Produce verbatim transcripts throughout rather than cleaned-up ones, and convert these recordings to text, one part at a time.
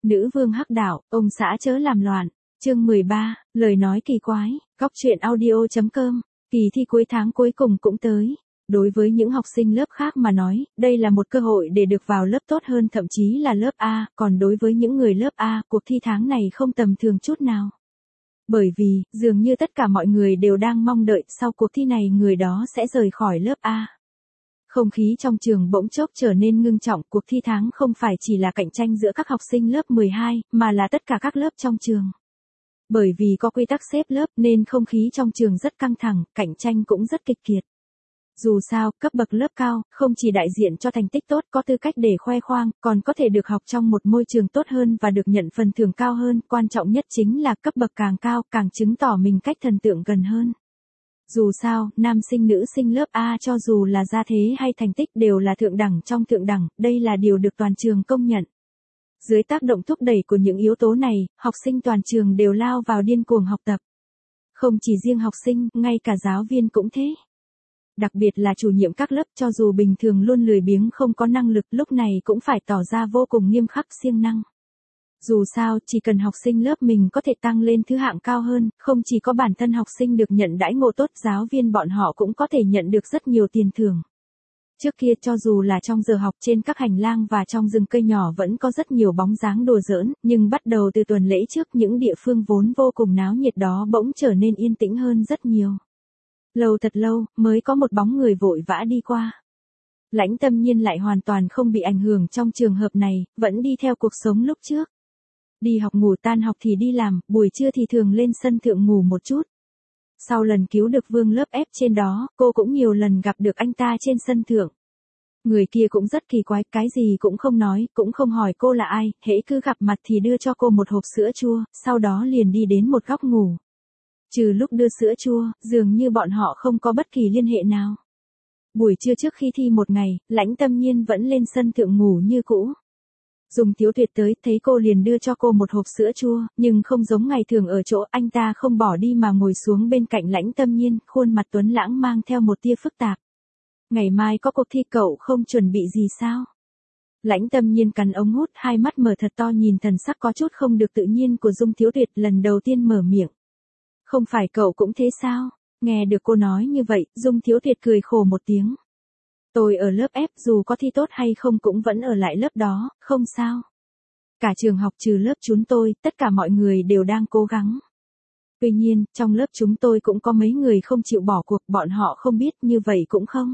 Nữ vương hắc đạo, ông xã chớ làm loạn. Chương mười ba, lời nói kỳ quái. Góc truyện audio chấm com. Kỳ thi cuối tháng cuối cùng cũng tới. Đối với những học sinh lớp khác mà nói, đây là một cơ hội để được vào lớp tốt hơn, thậm chí là lớp A, còn đối với những người lớp A, cuộc thi tháng này không tầm thường chút nào. Bởi vì, dường như tất cả mọi người đều đang mong đợi sau cuộc thi này người đó sẽ rời khỏi lớp A. Không khí trong trường bỗng chốc trở nên ngưng trọng, cuộc thi tháng không phải chỉ là cạnh tranh giữa các học sinh lớp mười hai, mà là tất cả các lớp trong trường. Bởi vì có quy tắc xếp lớp nên không khí trong trường rất căng thẳng, cạnh tranh cũng rất kịch liệt. Dù sao, cấp bậc lớp cao, không chỉ đại diện cho thành tích tốt có tư cách để khoe khoang, còn có thể được học trong một môi trường tốt hơn và được nhận phần thưởng cao hơn, quan trọng nhất chính là cấp bậc càng cao, càng chứng tỏ mình cách thần tượng gần hơn. Dù sao, nam sinh nữ sinh lớp A cho dù là gia thế hay thành tích đều là thượng đẳng trong thượng đẳng, đây là điều được toàn trường công nhận. Dưới tác động thúc đẩy của những yếu tố này, học sinh toàn trường đều lao vào điên cuồng học tập. Không chỉ riêng học sinh, ngay cả giáo viên cũng thế. Đặc biệt là chủ nhiệm các lớp, cho dù bình thường luôn lười biếng không có năng lực, lúc này cũng phải tỏ ra vô cùng nghiêm khắc siêng năng. Dù sao, chỉ cần học sinh lớp mình có thể tăng lên thứ hạng cao hơn, không chỉ có bản thân học sinh được nhận đãi ngộ tốt, giáo viên bọn họ cũng có thể nhận được rất nhiều tiền thưởng. Trước kia cho dù là trong giờ học, trên các hành lang và trong rừng cây nhỏ vẫn có rất nhiều bóng dáng đùa giỡn, nhưng bắt đầu từ tuần lễ trước những địa phương vốn vô cùng náo nhiệt đó bỗng trở nên yên tĩnh hơn rất nhiều. Lâu thật lâu, mới có một bóng người vội vã đi qua. Lãnh Tâm Nhiên lại hoàn toàn không bị ảnh hưởng trong trường hợp này, vẫn đi theo cuộc sống lúc trước. Đi học ngủ, tan học thì đi làm, buổi trưa thì thường lên sân thượng ngủ một chút. Sau lần cứu được Vương lớp F trên đó, cô cũng nhiều lần gặp được anh ta trên sân thượng. Người kia cũng rất kỳ quái, cái gì cũng không nói, cũng không hỏi cô là ai, hễ cứ gặp mặt thì đưa cho cô một hộp sữa chua, sau đó liền đi đến một góc ngủ. Trừ lúc đưa sữa chua, dường như bọn họ không có bất kỳ liên hệ nào. Buổi trưa trước khi thi một ngày, Lãnh Tâm Nhiên vẫn lên sân thượng ngủ như cũ. Dung Thiếu Tuyệt tới, thấy cô liền đưa cho cô một hộp sữa chua, nhưng không giống ngày thường ở chỗ anh ta không bỏ đi mà ngồi xuống bên cạnh Lãnh Tâm Nhiên, khuôn mặt tuấn lãng mang theo một tia phức tạp. Ngày mai có cuộc thi, cậu không chuẩn bị gì sao? Lãnh Tâm Nhiên cắn ống hút, hai mắt mở thật to nhìn thần sắc có chút không được tự nhiên của Dung Thiếu Tuyệt, lần đầu tiên mở miệng. Không phải cậu cũng thế sao? Nghe được cô nói như vậy, Dung Thiếu Tuyệt cười khổ một tiếng. Tôi ở lớp F, dù có thi tốt hay không cũng vẫn ở lại lớp đó, không sao. Cả trường học trừ lớp chúng tôi, tất cả mọi người đều đang cố gắng. Tuy nhiên, trong lớp chúng tôi cũng có mấy người không chịu bỏ cuộc, bọn họ không biết như vậy cũng không.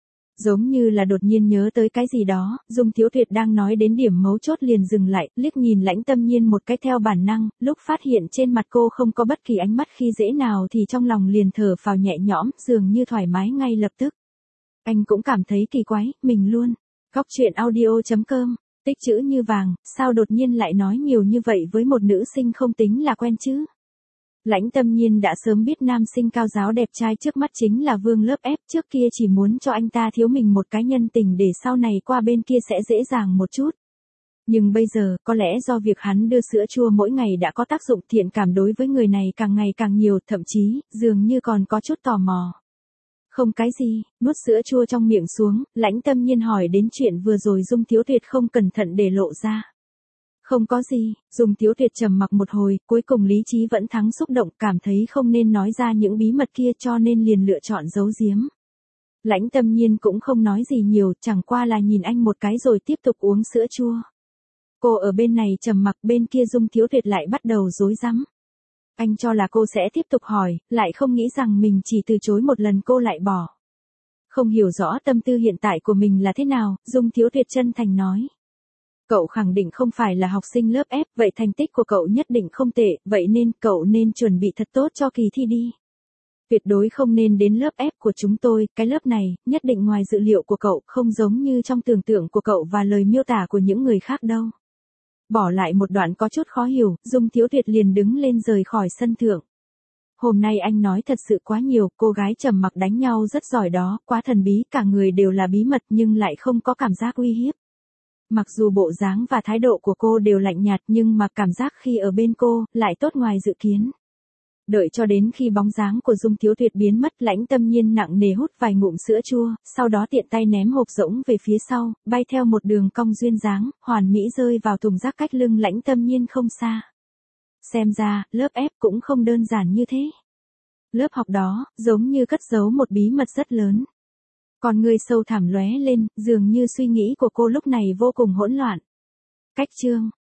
Giống như là đột nhiên nhớ tới cái gì đó, Dung Thiếu Tuyệt đang nói đến điểm mấu chốt liền dừng lại, liếc nhìn Lãnh Tâm Nhiên một cái theo bản năng, lúc phát hiện trên mặt cô không có bất kỳ ánh mắt khi dễ nào thì trong lòng liền thở phào nhẹ nhõm, dường như thoải mái ngay lập tức. Anh cũng cảm thấy kỳ quái, mình luôn. Góc truyện audio chấm com, tích chữ như vàng, sao đột nhiên lại nói nhiều như vậy với một nữ sinh không tính là quen chứ? Lãnh Tâm Nhiên đã sớm biết nam sinh cao giáo đẹp trai trước mắt chính là Vương lớp F, trước kia chỉ muốn cho anh ta thiếu mình một cái nhân tình để sau này qua bên kia sẽ dễ dàng một chút. Nhưng bây giờ, có lẽ do việc hắn đưa sữa chua mỗi ngày đã có tác dụng, thiện cảm đối với người này càng ngày càng nhiều, thậm chí, dường như còn có chút tò mò. Không cái gì, nuốt sữa chua trong miệng xuống, Lãnh Tâm Nhiên hỏi đến chuyện vừa rồi Dung Thiếu Tuyệt không cẩn thận để lộ ra. Không có gì, Dung Thiếu Tuyệt trầm mặc một hồi, cuối cùng lý trí vẫn thắng xúc động, cảm thấy không nên nói ra những bí mật kia cho nên liền lựa chọn giấu giếm. Lãnh Tâm Nhiên cũng không nói gì nhiều, chẳng qua là nhìn anh một cái rồi tiếp tục uống sữa chua. Cô ở bên này trầm mặc, bên kia Dung Thiếu Tuyệt lại bắt đầu rối rắm. Anh cho là cô sẽ tiếp tục hỏi, lại không nghĩ rằng mình chỉ từ chối một lần cô lại bỏ. Không hiểu rõ tâm tư hiện tại của mình là thế nào, Dung Thiếu Tuyệt chân thành nói. Cậu khẳng định không phải là học sinh lớp F, vậy thành tích của cậu nhất định không tệ, vậy nên cậu nên chuẩn bị thật tốt cho kỳ thi đi. Tuyệt đối không nên đến lớp F của chúng tôi, cái lớp này, nhất định ngoài dự liệu của cậu, không giống như trong tưởng tượng của cậu và lời miêu tả của những người khác đâu. Bỏ lại một đoạn có chút khó hiểu, Dung Thiếu Tuyệt liền đứng lên rời khỏi sân thượng. Hôm nay anh nói thật sự quá nhiều, cô gái trầm mặc đánh nhau rất giỏi đó, quá thần bí, cả người đều là bí mật nhưng lại không có cảm giác uy hiếp. Mặc dù bộ dáng và thái độ của cô đều lạnh nhạt nhưng mà cảm giác khi ở bên cô, lại tốt ngoài dự kiến. Đợi cho đến khi bóng dáng của Dung Thiếu Tuyệt biến mất, Lãnh Tâm Nhiên nặng nề hút vài ngụm sữa chua, sau đó tiện tay ném hộp rỗng về phía sau, bay theo một đường cong duyên dáng, hoàn mỹ rơi vào thùng rác cách lưng Lãnh Tâm Nhiên không xa. Xem ra, lớp ép cũng không đơn giản như thế. Lớp học đó, giống như cất giấu một bí mật rất lớn. Còn người sâu thẳm lóe lên, dường như suy nghĩ của cô lúc này vô cùng hỗn loạn. Cách chương